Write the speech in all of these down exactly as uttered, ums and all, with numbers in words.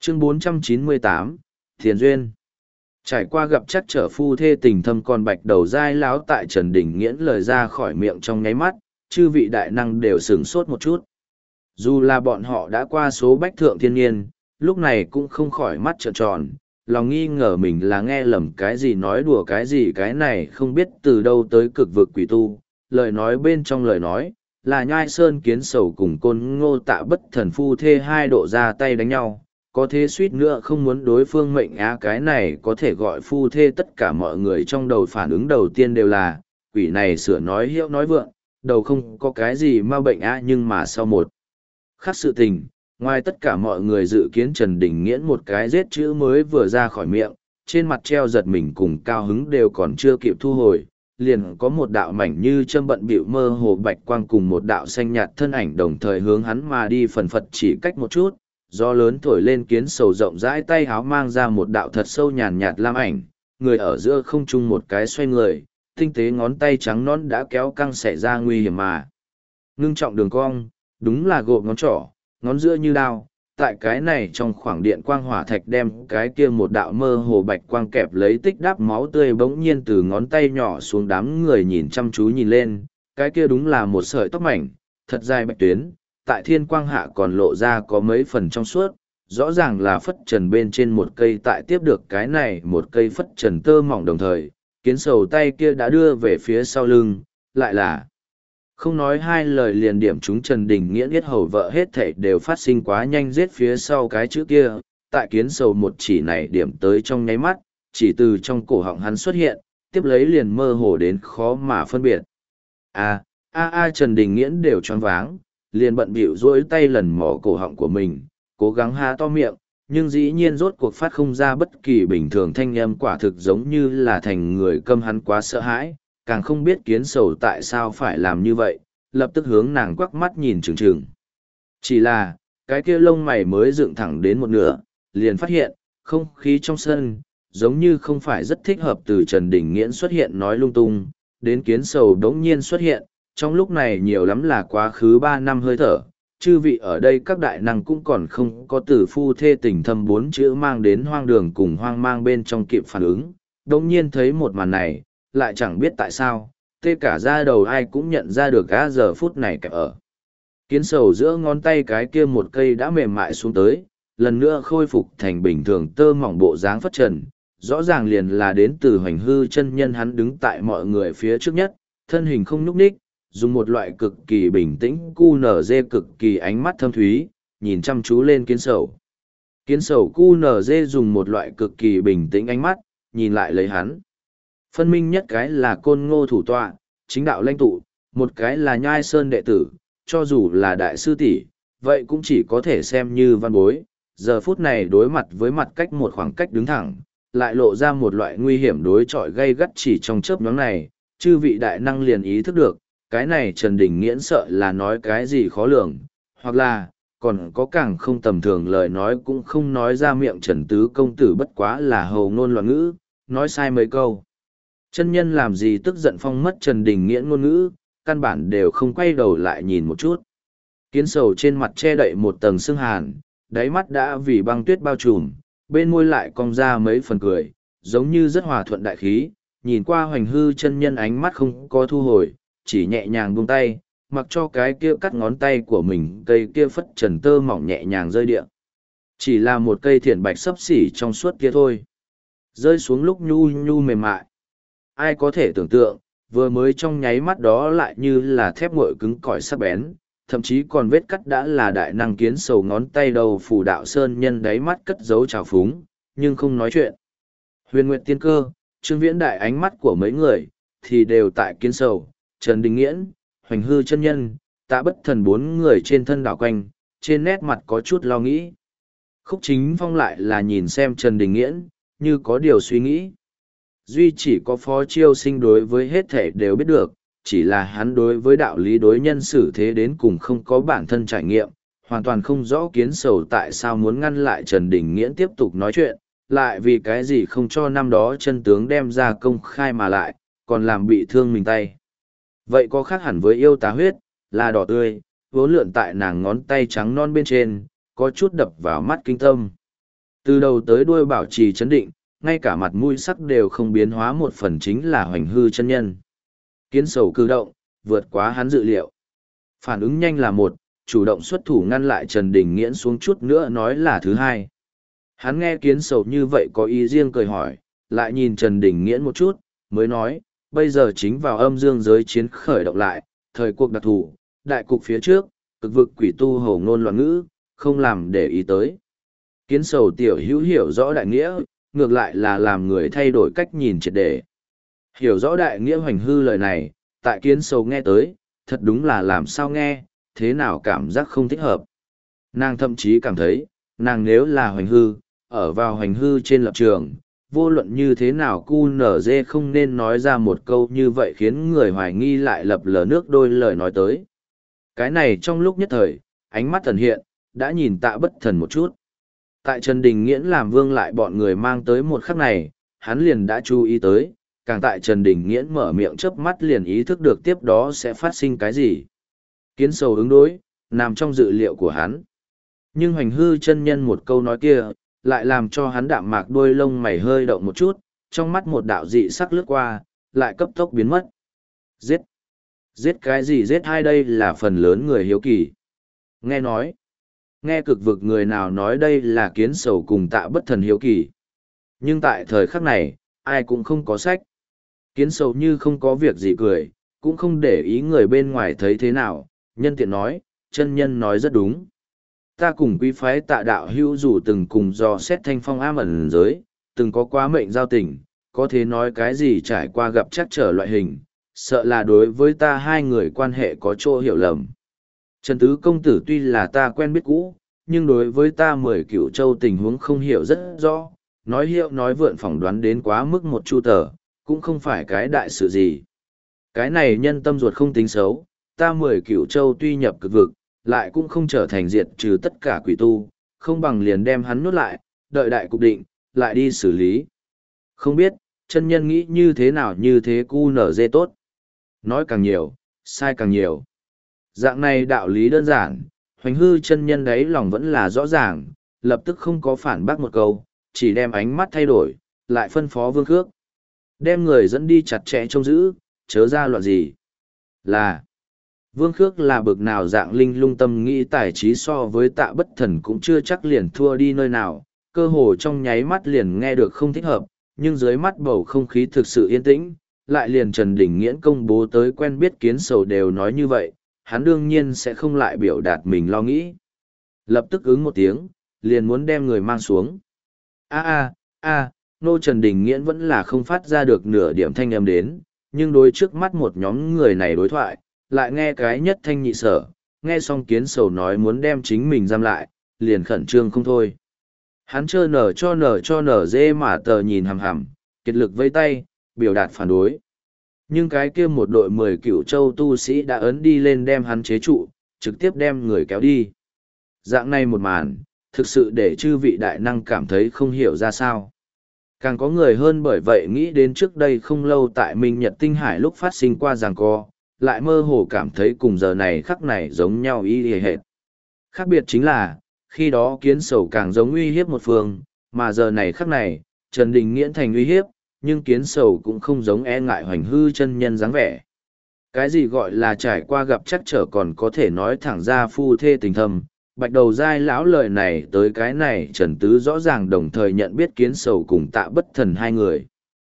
Chương bốn trăm chín mươi tám, Thiền Duyên. Trải qua gặp chắc trở phu thê tình thâm con bạch đầu dai láo tại Trần Đình Nghiễn lời ra khỏi miệng trong nháy mắt, chư vị đại năng đều sửng sốt một chút. Dù là bọn họ đã qua số bách thượng thiên niên, lúc này cũng không khỏi mắt trợn tròn, lòng nghi ngờ mình là nghe lầm cái gì nói đùa cái gì cái này không biết từ đâu tới cực vực quỷ tu, lời nói bên trong lời nói, là nhai sơn kiến sầu cùng côn ngô tạ bất thần phu thê hai độ ra tay đánh nhau, có thế suýt nữa không muốn đối phương mệnh á cái này có thể gọi phu thê tất cả mọi người trong đầu phản ứng đầu tiên đều là, quỷ này sửa nói hiệu nói vượng, đầu không có cái gì ma bệnh á nhưng mà sau một khắc sự tình, ngoài tất cả mọi người dự kiến Trần Đình Nghiễn một cái giết chữ mới vừa ra khỏi miệng, trên mặt treo giật mình cùng cao hứng đều còn chưa kịp thu hồi, liền có một đạo mảnh như châm bận bịu mơ hồ bạch quang cùng một đạo xanh nhạt thân ảnh đồng thời hướng hắn mà đi phần phật chỉ cách một chút, gió lớn thổi lên kiến sầu rộng rãi tay háo mang ra một đạo thật sâu nhàn nhạt lam ảnh, người ở giữa không trung một cái xoay người, tinh tế ngón tay trắng nón đã kéo căng xảy ra nguy hiểm mà. Ngưng trọng đường cong, đúng là gộp ngón trỏ, ngón giữa như đao, tại cái này trong khoảng điện quang hỏa thạch đem cái kia một đạo mơ hồ bạch quang kẹp lấy tích đáp máu tươi bỗng nhiên từ ngón tay nhỏ xuống đám người nhìn chăm chú nhìn lên, cái kia đúng là một sợi tóc mảnh, thật dài bạch tuyến, tại thiên quang hạ còn lộ ra có mấy phần trong suốt, rõ ràng là phất trần bên trên một cây tại tiếp được cái này một cây phất trần tơ mỏng đồng thời, kiến sầu tay kia đã đưa về phía sau lưng, lại là không nói hai lời liền điểm chúng Trần Đình Nghiễn yết hầu vợ hết thảy đều phát sinh quá nhanh giết phía sau cái chữ kia, tại kiến sầu một chỉ này điểm tới trong nháy mắt, chỉ từ trong cổ họng hắn xuất hiện, tiếp lấy liền mơ hồ đến khó mà phân biệt. A, a a Trần Đình Nghiễn đều choáng váng, liền bận bịu duỗi tay lần mò cổ họng của mình, cố gắng há to miệng, nhưng dĩ nhiên rốt cuộc phát không ra bất kỳ bình thường thanh âm quả thực giống như là thành người câm hắn quá sợ hãi, càng không biết kiến sầu tại sao phải làm như vậy, lập tức hướng nàng quắc mắt nhìn trừng trừng. Chỉ là, cái kia lông mày mới dựng thẳng đến một nửa, liền phát hiện, không khí trong sân, giống như không phải rất thích hợp từ Trần Đình Nghiễn xuất hiện nói lung tung, đến kiến sầu đống nhiên xuất hiện, trong lúc này nhiều lắm là quá khứ ba năm hơi thở, chư vị ở đây các đại năng cũng còn không có từ phu thê tình thâm bốn chữ mang đến hoang đường cùng hoang mang bên trong kịp phản ứng, đống nhiên thấy một màn này, lại chẳng biết tại sao, tê cả da đầu ai cũng nhận ra được gã giờ phút này kẹp ở. Kiến sầu giữa ngón tay cái kia một cây đã mềm mại xuống tới, lần nữa khôi phục thành bình thường tơ mỏng bộ dáng phất trần, rõ ràng liền là đến từ hoành hư chân nhân hắn đứng tại mọi người phía trước nhất, thân hình không nhúc nhích, dùng một loại cực kỳ bình tĩnh cu nở dê cực kỳ ánh mắt thâm thúy, nhìn chăm chú lên kiến sầu. Kiến sầu cu nở dê dùng một loại cực kỳ bình tĩnh ánh mắt, nhìn lại lấy hắn. Phân minh nhất cái là côn ngô thủ tọa, chính đạo lãnh tụ, một cái là nhai sơn đệ tử, cho dù là đại sư tỷ, vậy cũng chỉ có thể xem như văn bối. Giờ phút này đối mặt với mặt cách một khoảng cách đứng thẳng, lại lộ ra một loại nguy hiểm đối chọi gây gắt chỉ trong chớp nhoáng này, chư vị đại năng liền ý thức được, cái này Trần Đình Nghiễn sợ là nói cái gì khó lường, hoặc là, còn có càng không tầm thường lời nói cũng không nói ra miệng Trần Tứ công tử bất quá là hầu ngôn loạn ngữ, nói sai mấy câu. Chân nhân làm gì tức giận phong mất Trần Đình Nghiễn ngôn ngữ, căn bản đều không quay đầu lại nhìn một chút. Kiến sầu trên mặt che đậy một tầng sương hàn, đáy mắt đã vì băng tuyết bao trùm, bên môi lại cong ra mấy phần cười, giống như rất hòa thuận đại khí, nhìn qua hoành hư chân nhân ánh mắt không có thu hồi, chỉ nhẹ nhàng buông tay, mặc cho cái kia cắt ngón tay của mình cây kia phất trần tơ mỏng nhẹ nhàng rơi địa. Chỉ là một cây thiển bạch sấp xỉ trong suốt kia thôi. Rơi xuống lúc nhu nhu mềm mại. Ai có thể tưởng tượng, vừa mới trong nháy mắt đó lại như là thép nguội cứng cỏi sắc bén, thậm chí còn vết cắt đã là đại năng kiến sầu ngón tay đầu phủ đạo sơn nhân đáy mắt cất giấu trào phúng, nhưng không nói chuyện. Huyền Nguyệt Tiên Cơ, Trương Viễn Đại ánh mắt của mấy người, thì đều tại kiến sầu, Trần Đình Nghiễn, Hoành Hư chân nhân, Tạ Bất Thần bốn người trên thân đảo quanh, trên nét mặt có chút lo nghĩ. Khúc Chính Phong lại là nhìn xem Trần Đình Nghiễn, như có điều suy nghĩ. Duy chỉ có Phó Chiêu Sinh đối với hết thể đều biết được, chỉ là hắn đối với đạo lý đối nhân xử thế đến cùng không có bản thân trải nghiệm, hoàn toàn không rõ kiến sầu tại sao muốn ngăn lại Trần Đình Nghiễn tiếp tục nói chuyện, lại vì cái gì không cho năm đó chân tướng đem ra công khai mà lại, còn làm bị thương mình tay. Vậy có khác hẳn với yêu tá huyết, là đỏ tươi, vốn lượn tại nàng ngón tay trắng non bên trên, có chút đập vào mắt kinh tâm. Từ đầu tới đuôi bảo trì chấn định, ngay cả mặt mũi sắc đều không biến hóa một phần chính là Hoành Hư chân nhân. Kiến sầu cử động, vượt quá hắn dự liệu. Phản ứng nhanh là một, chủ động xuất thủ ngăn lại Trần Đình Nghiễn xuống chút nữa nói là thứ hai. Hắn nghe kiến sầu như vậy có ý riêng cười hỏi, lại nhìn Trần Đình Nghiễn một chút, mới nói, bây giờ chính vào âm dương giới chiến khởi động lại, thời cuộc đặc thù, đại cục phía trước, cực vực quỷ tu hầu ngôn loạn ngữ, không làm để ý tới. Kiến sầu tiểu hữu hiểu rõ đại nghĩa, ngược lại là làm người thay đổi cách nhìn triệt để. Hiểu rõ đại nghĩa Hoành Hư lời này, tại kiến sầu nghe tới, thật đúng là làm sao nghe, thế nào cảm giác không thích hợp. Nàng thậm chí cảm thấy, nàng nếu là Hoành Hư, ở vào Hoành Hư trên lập trường, vô luận như thế nào cu nở dê không nên nói ra một câu như vậy khiến người hoài nghi lại lập lờ nước đôi lời nói tới. Cái này trong lúc nhất thời, ánh mắt thần hiện, đã nhìn Tạ Bất Thần một chút. Tại Trần Đình Nghiễn làm vương lại bọn người mang tới một khắc này, hắn liền đã chú ý tới, càng tại Trần Đình Nghiễn mở miệng chớp mắt liền ý thức được tiếp đó sẽ phát sinh cái gì. Kiến sầu ứng đối, nằm trong dự liệu của hắn. Nhưng Hoành Hư chân nhân một câu nói kia, lại làm cho hắn đạm mạc đuôi lông mày hơi động một chút, trong mắt một đạo dị sắc lướt qua, lại cấp tốc biến mất. Giết! Giết cái gì giết hai đây là phần lớn người hiếu kỳ. Nghe nói, nghe cực vực người nào nói đây là kiến sầu cùng Tạ Bất Thần hiếu kỳ. Nhưng tại thời khắc này, ai cũng không có sách. Kiến sầu như không có việc gì cười, cũng không để ý người bên ngoài thấy thế nào, nhân tiện nói, chân nhân nói rất đúng. Ta cùng quý phái Tạ đạo hữu dù từng cùng dò xét thanh phong am ẩn giới, từng có quá mệnh giao tình, có thể nói cái gì trải qua gặp chắc trở loại hình, sợ là đối với ta hai người quan hệ có chỗ hiểu lầm. Trần Tứ Công Tử tuy là ta quen biết cũ, nhưng đối với ta mười cửu châu tình huống không hiểu rất rõ, nói hiệu nói vượn phỏng đoán đến quá mức một chu tờ, cũng không phải cái đại sự gì. Cái này nhân tâm ruột không tính xấu, ta mười cửu châu tuy nhập cực vực, lại cũng không trở thành diệt trừ tất cả quỷ tu, không bằng liền đem hắn nuốt lại, đợi đại cục định, lại đi xử lý. Không biết, chân nhân nghĩ như thế nào như thế cu nở dê tốt. Nói càng nhiều, sai càng nhiều. Dạng này đạo lý đơn giản, Hoành Hư chân nhân đấy lòng vẫn là rõ ràng, lập tức không có phản bác một câu, chỉ đem ánh mắt thay đổi, lại phân phó Vương Khước. Đem người dẫn đi chặt chẽ trông giữ, chớ ra loạn gì. Là, Vương Khước là bực nào dạng linh lung tâm nghĩ tài trí so với Tạ Bất Thần cũng chưa chắc liền thua đi nơi nào, cơ hồ trong nháy mắt liền nghe được không thích hợp, nhưng dưới mắt bầu không khí thực sự yên tĩnh, lại liền Trần Đình Nghiễn công bố tới quen biết kiến sầu đều nói như vậy, hắn đương nhiên sẽ không lại biểu đạt mình lo nghĩ. Lập tức ứng một tiếng, liền muốn đem người mang xuống. A a a, nô Trần Đình Nghiễn vẫn là không phát ra được nửa điểm thanh âm đến, nhưng đối trước mắt một nhóm người này đối thoại, lại nghe cái nhất thanh nhị sở, nghe xong kiến sầu nói muốn đem chính mình giam lại, liền khẩn trương không thôi. Hắn trơ nở cho nở cho nở dê mà tờ nhìn hằm hằm, kiệt lực vây tay, biểu đạt phản đối. Nhưng cái kia một đội mười cửu châu tu sĩ đã ấn đi lên đem hắn chế trụ, trực tiếp đem người kéo đi. Dạng này một màn, thực sự để chư vị đại năng cảm thấy không hiểu ra sao. Càng có người hơn bởi vậy nghĩ đến trước đây không lâu tại Minh Nhật Tinh Hải lúc phát sinh qua giằng co, lại mơ hồ cảm thấy cùng giờ này khắc này giống nhau y hệt. Khác biệt chính là, khi đó kiến sầu càng giống uy hiếp một phương, mà giờ này khắc này, Trần Đình Nghiễn thành uy hiếp, nhưng kiến sầu cũng không giống e ngại Hoành Hư chân nhân dáng vẻ. Cái gì gọi là trải qua gặp chắc trở còn có thể nói thẳng ra phu thê tình thâm, bạch đầu dai lão lời này tới cái này Trần Tứ rõ ràng đồng thời nhận biết kiến sầu cùng Tạ Bất Thần hai người.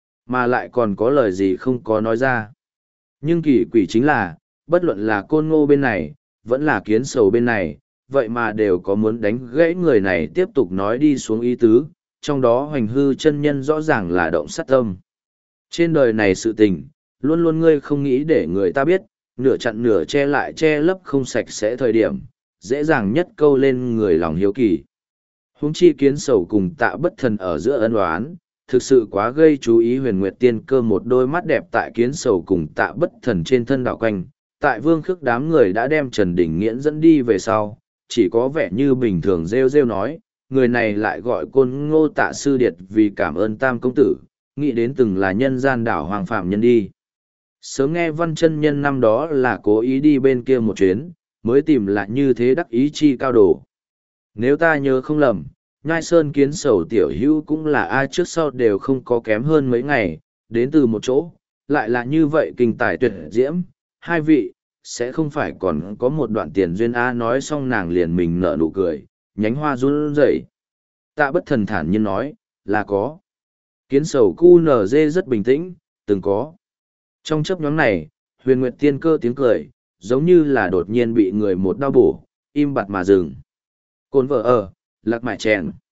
Mà lại còn có lời gì không có nói ra. Nhưng kỳ quỷ chính là, bất luận là Côn Ngô bên này, vẫn là kiến sầu bên này, vậy mà đều có muốn đánh gãy người này tiếp tục nói đi xuống ý tứ, trong đó Hoành Hư chân nhân rõ ràng là động sát tâm. Trên đời này sự tình, luôn luôn ngươi không nghĩ để người ta biết, nửa chặn nửa che lại che lấp không sạch sẽ thời điểm, dễ dàng nhất câu lên người lòng hiếu kỳ. Huống chi kiến sầu cùng Tạ Bất Thần ở giữa ân oán, thực sự quá gây chú ý. Huyền Nguyệt Tiên Cơ một đôi mắt đẹp tại kiến sầu cùng Tạ Bất Thần trên thân đảo quanh, tại Vương Khước đám người đã đem Trần Đình Nghiễn dẫn đi về sau, chỉ có vẻ như bình thường rêu rêu nói, người này lại gọi Côn Ngô Tạ Sư Điệt vì cảm ơn Tam Công Tử, nghĩ đến từng là nhân gian đảo hoàng phạm nhân đi. Sớm nghe Văn chân nhân năm đó là cố ý đi bên kia một chuyến, mới tìm lại như thế đắc ý chi cao đồ. Nếu ta nhớ không lầm, Nhai Sơn Kiến Sầu tiểu hữu cũng là ai trước sau đều không có kém hơn mấy ngày, đến từ một chỗ, lại là như vậy kinh tài tuyệt diễm, hai vị, sẽ không phải còn có một đoạn tiền duyên A nói xong nàng liền mình nở nụ cười, nhánh hoa run rẩy. Tạ Bất Thần thản nhiên nói, là có. Kiến Sầu cu nở dê rất bình tĩnh, từng có. Trong chấp nhóm này, Huyền Nguyệt Tiên Cơ tiếng cười, giống như là đột nhiên bị người một đau bổ, im bặt mà dừng. Cồn vợ ở, lạc mại chèn.